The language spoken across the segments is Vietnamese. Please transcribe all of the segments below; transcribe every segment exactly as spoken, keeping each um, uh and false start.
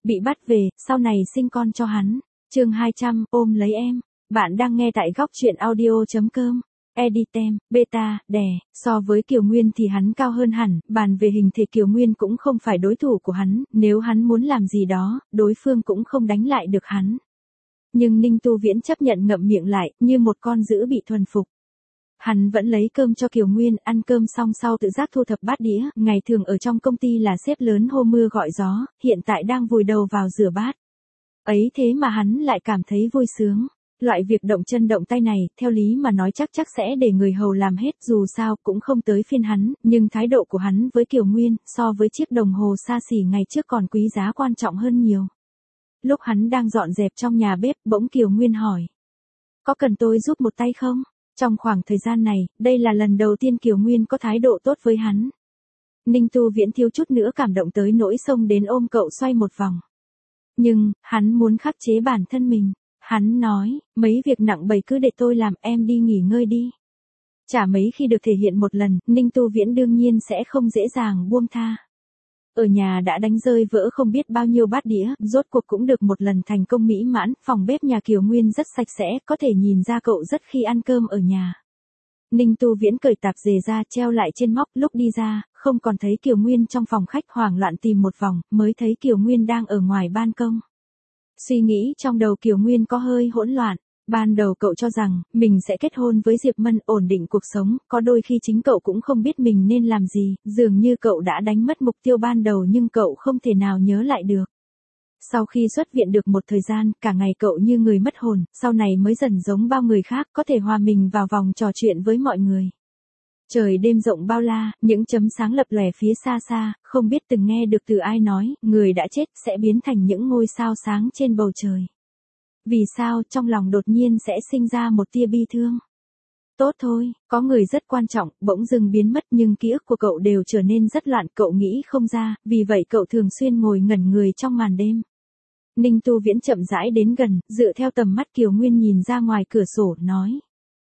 bị bắt về, sau này sinh con cho hắn. Chương hai trăm, ôm lấy em. Bạn đang nghe tại góc truyện audio chấm com. Editem, beta, đè, so với Kiều Nguyên thì hắn cao hơn hẳn, bàn về hình thể Kiều Nguyên cũng không phải đối thủ của hắn, nếu hắn muốn làm gì đó, đối phương cũng không đánh lại được hắn. Nhưng Ninh Tu Viễn chấp nhận ngậm miệng lại, như một con dữ bị thuần phục. Hắn vẫn lấy cơm cho Kiều Nguyên, ăn cơm xong sau tự giác thu thập bát đĩa, ngày thường ở trong công ty là sếp lớn hô mưa gọi gió, hiện tại đang vùi đầu vào rửa bát. Ấy thế mà hắn lại cảm thấy vui sướng. Loại việc động chân động tay này, theo lý mà nói chắc chắc sẽ để người hầu làm hết, dù sao cũng không tới phiên hắn, nhưng thái độ của hắn với Kiều Nguyên, so với chiếc đồng hồ xa xỉ ngày trước còn quý giá quan trọng hơn nhiều. Lúc hắn đang dọn dẹp trong nhà bếp, bỗng Kiều Nguyên hỏi. Có cần tôi giúp một tay không? Trong khoảng thời gian này, đây là lần đầu tiên Kiều Nguyên có thái độ tốt với hắn. Ninh Tu Viễn thiếu chút nữa cảm động tới nỗi xông đến ôm cậu xoay một vòng. Nhưng, hắn muốn khắc chế bản thân mình. Hắn nói, mấy việc nặng bầy cứ để tôi làm, em đi nghỉ ngơi đi. Chả mấy khi được thể hiện một lần, Ninh Tu Viễn đương nhiên sẽ không dễ dàng buông tha. Ở nhà đã đánh rơi vỡ không biết bao nhiêu bát đĩa, rốt cuộc cũng được một lần thành công mỹ mãn, phòng bếp nhà Kiều Nguyên rất sạch sẽ, có thể nhìn ra cậu rất khi ăn cơm ở nhà. Ninh Tu Viễn cởi tạp dề ra treo lại trên móc, lúc đi ra, không còn thấy Kiều Nguyên trong phòng khách, hoảng loạn tìm một vòng, mới thấy Kiều Nguyên đang ở ngoài ban công. Suy nghĩ trong đầu Kiều Nguyên có hơi hỗn loạn. Ban đầu cậu cho rằng, mình sẽ kết hôn với Diệp Mân, ổn định cuộc sống, có đôi khi chính cậu cũng không biết mình nên làm gì, dường như cậu đã đánh mất mục tiêu ban đầu nhưng cậu không thể nào nhớ lại được. Sau khi xuất viện được một thời gian, cả ngày cậu như người mất hồn, sau này mới dần giống bao người khác, có thể hòa mình vào vòng trò chuyện với mọi người. Trời đêm rộng bao la, những chấm sáng lập lòe phía xa xa, không biết từng nghe được từ ai nói, người đã chết sẽ biến thành những ngôi sao sáng trên bầu trời. Vì sao trong lòng đột nhiên sẽ sinh ra một tia bi thương? Tốt thôi, có người rất quan trọng, bỗng dưng biến mất nhưng ký ức của cậu đều trở nên rất loạn, cậu nghĩ không ra, vì vậy cậu thường xuyên ngồi ngẩn người trong màn đêm. Ninh Tu Viễn chậm rãi đến gần, dựa theo tầm mắt Kiều Nguyên nhìn ra ngoài cửa sổ, nói.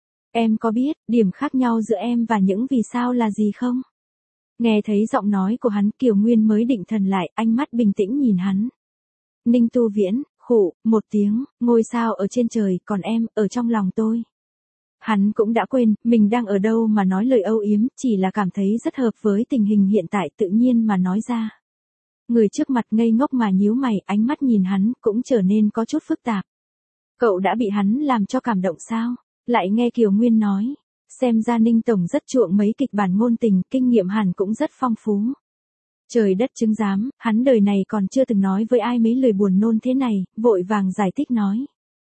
Em có biết, điểm khác nhau giữa em và những vì sao là gì không? Nghe thấy giọng nói của hắn, Kiều Nguyên mới định thần lại, ánh mắt bình tĩnh nhìn hắn. Ninh Tu Viễn, khụ, một tiếng, ngôi sao ở trên trời, còn em, ở trong lòng tôi. Hắn cũng đã quên, mình đang ở đâu mà nói lời âu yếm, chỉ là cảm thấy rất hợp với tình hình hiện tại, tự nhiên mà nói ra. Người trước mặt ngây ngốc mà nhíu mày, ánh mắt nhìn hắn, cũng trở nên có chút phức tạp. Cậu đã bị hắn làm cho cảm động sao? Lại nghe Kiều Nguyên nói, xem ra Ninh Tổng rất chuộng mấy kịch bản ngôn tình, kinh nghiệm hẳn cũng rất phong phú. Trời đất chứng giám, hắn đời này còn chưa từng nói với ai mấy lời buồn nôn thế này, vội vàng giải thích nói.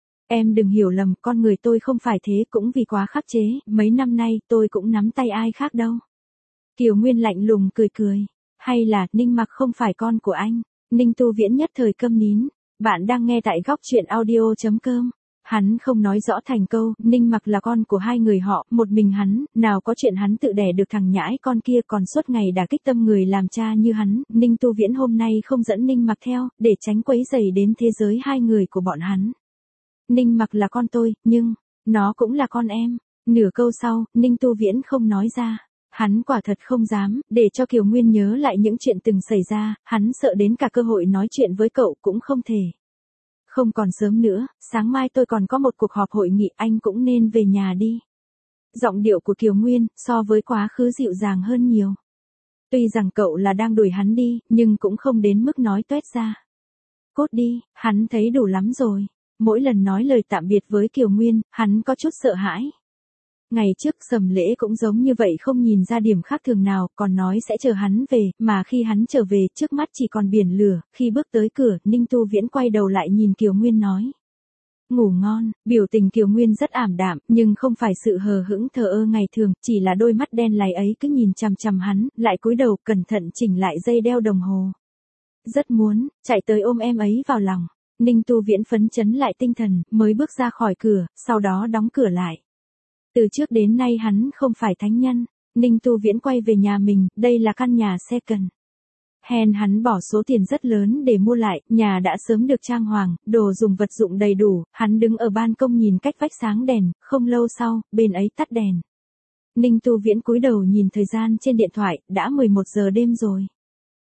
Em đừng hiểu lầm, con người tôi không phải thế, cũng vì quá khắc chế, mấy năm nay tôi cũng nắm tay ai khác đâu. Kiều Nguyên lạnh lùng cười cười, hay là Ninh Mặc không phải con của anh? Ninh Tu Viễn nhất thời câm nín. Bạn đang nghe tại góc truyện audio chấm com. Hắn không nói rõ thành câu, Ninh Mặc là con của hai người họ, một mình hắn, nào có chuyện hắn tự đẻ được thằng nhãi con kia, còn suốt ngày đả kích tâm người làm cha như hắn. Ninh Tu Viễn hôm nay không dẫn Ninh Mặc theo, để tránh quấy rầy đến thế giới hai người của bọn hắn. Ninh Mặc là con tôi, nhưng, nó cũng là con em. Nửa câu sau, Ninh Tu Viễn không nói ra. Hắn quả thật không dám, để cho Kiều Nguyên nhớ lại những chuyện từng xảy ra, hắn sợ đến cả cơ hội nói chuyện với cậu cũng không thể. Không còn sớm nữa, sáng mai tôi còn có một cuộc họp hội nghị, anh cũng nên về nhà đi. Giọng điệu của Kiều Nguyên, so với quá khứ dịu dàng hơn nhiều. Tuy rằng cậu là đang đuổi hắn đi, nhưng cũng không đến mức nói toét ra. Cốt đi, hắn thấy đủ lắm rồi. Mỗi lần nói lời tạm biệt với Kiều Nguyên, hắn có chút sợ hãi. Ngày trước Sầm Lễ cũng giống như vậy, không nhìn ra điểm khác thường nào, còn nói sẽ chờ hắn về, mà khi hắn trở về, trước mắt chỉ còn biển lửa. Khi bước tới cửa, Ninh Tu Viễn quay đầu lại nhìn Kiều Nguyên nói. Ngủ ngon. Biểu tình Kiều Nguyên rất ảm đạm, nhưng không phải sự hờ hững thờ ơ ngày thường, chỉ là đôi mắt đen láy ấy cứ nhìn chằm chằm hắn, lại cúi đầu cẩn thận chỉnh lại dây đeo đồng hồ. Rất muốn, chạy tới ôm em ấy vào lòng. Ninh Tu Viễn phấn chấn lại tinh thần, mới bước ra khỏi cửa, sau đó đóng cửa lại. Từ trước đến nay hắn không phải thánh nhân. Ninh Tu Viễn quay về nhà mình, đây là căn nhà second hand hắn bỏ số tiền rất lớn để mua lại, nhà đã sớm được trang hoàng, đồ dùng vật dụng đầy đủ, hắn đứng ở ban công nhìn cách vách sáng đèn, không lâu sau, bên ấy tắt đèn. Ninh Tu Viễn cúi đầu nhìn thời gian trên điện thoại, đã mười một giờ đêm rồi.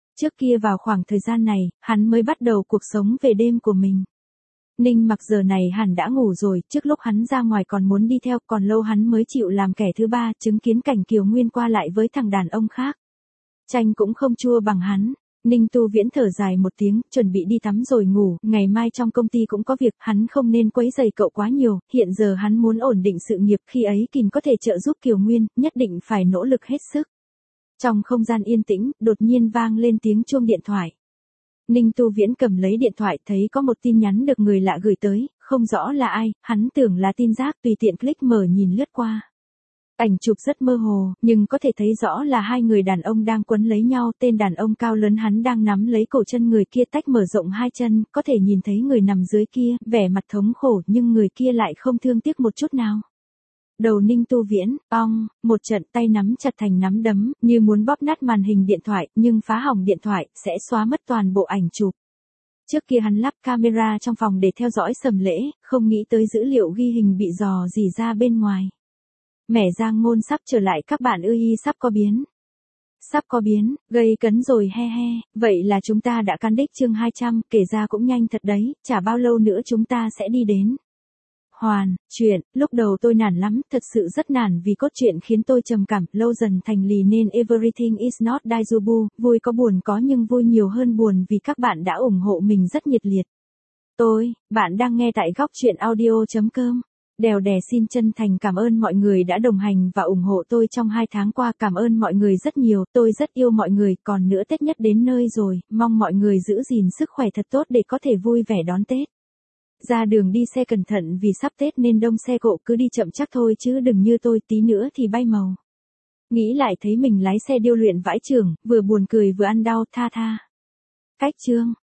Trước kia vào khoảng thời gian này, hắn mới bắt đầu cuộc sống về đêm của mình. Ninh Mặc giờ này hẳn đã ngủ rồi, trước lúc hắn ra ngoài còn muốn đi theo, còn lâu hắn mới chịu làm kẻ thứ ba, chứng kiến cảnh Kiều Nguyên qua lại với thằng đàn ông khác. Chanh cũng không chua bằng hắn. Ninh Tu Viễn thở dài một tiếng, chuẩn bị đi tắm rồi ngủ, ngày mai trong công ty cũng có việc, hắn không nên quấy rầy cậu quá nhiều, hiện giờ hắn muốn ổn định sự nghiệp, khi ấy Kình có thể trợ giúp Kiều Nguyên, nhất định phải nỗ lực hết sức. Trong không gian yên tĩnh, đột nhiên vang lên tiếng chuông điện thoại. Ninh Tu Viễn cầm lấy điện thoại, thấy có một tin nhắn được người lạ gửi tới, không rõ là ai, hắn tưởng là tin rác, tùy tiện click mở nhìn lướt qua. Ảnh chụp rất mơ hồ, nhưng có thể thấy rõ là hai người đàn ông đang quấn lấy nhau, tên đàn ông cao lớn hắn đang nắm lấy cổ chân người kia tách mở rộng hai chân, có thể nhìn thấy người nằm dưới kia, vẻ mặt thống khổ nhưng người kia lại không thương tiếc một chút nào. Đầu Ninh Tu Viễn, ong, một trận tay nắm chặt thành nắm đấm, như muốn bóp nát màn hình điện thoại, nhưng phá hỏng điện thoại, sẽ xóa mất toàn bộ ảnh chụp. Trước kia hắn lắp camera trong phòng để theo dõi Sầm Lễ, không nghĩ tới dữ liệu ghi hình bị dò dỉ ra bên ngoài. Mẻ Giang Ngôn sắp trở lại các bạn ư y sắp có biến. Sắp có biến, gây cấn rồi he he, vậy là chúng ta đã căn đích chương hai trăm, kể ra cũng nhanh thật đấy, chả bao lâu nữa chúng ta sẽ đi đến. Hoàn, chuyện, lúc đầu tôi nản lắm, thật sự rất nản vì cốt truyện khiến tôi trầm cảm, lâu dần thành lì nên everything is not daijubu, vui có buồn có nhưng vui nhiều hơn buồn vì các bạn đã ủng hộ mình rất nhiệt liệt. Tôi, bạn đang nghe tại góc truyện audio chấm com. Đèo đè xin chân thành cảm ơn mọi người đã đồng hành và ủng hộ tôi trong hai tháng qua, cảm ơn mọi người rất nhiều, tôi rất yêu mọi người, còn nữa Tết nhất đến nơi rồi, mong mọi người giữ gìn sức khỏe thật tốt để có thể vui vẻ đón Tết. Ra đường đi xe cẩn thận vì sắp Tết nên đông xe cộ, cứ đi chậm chắc thôi chứ đừng như tôi tí nữa thì bay màu. Nghĩ lại thấy mình lái xe điêu luyện vãi chưởng, vừa buồn cười vừa ăn đau, tha tha. Cách chương.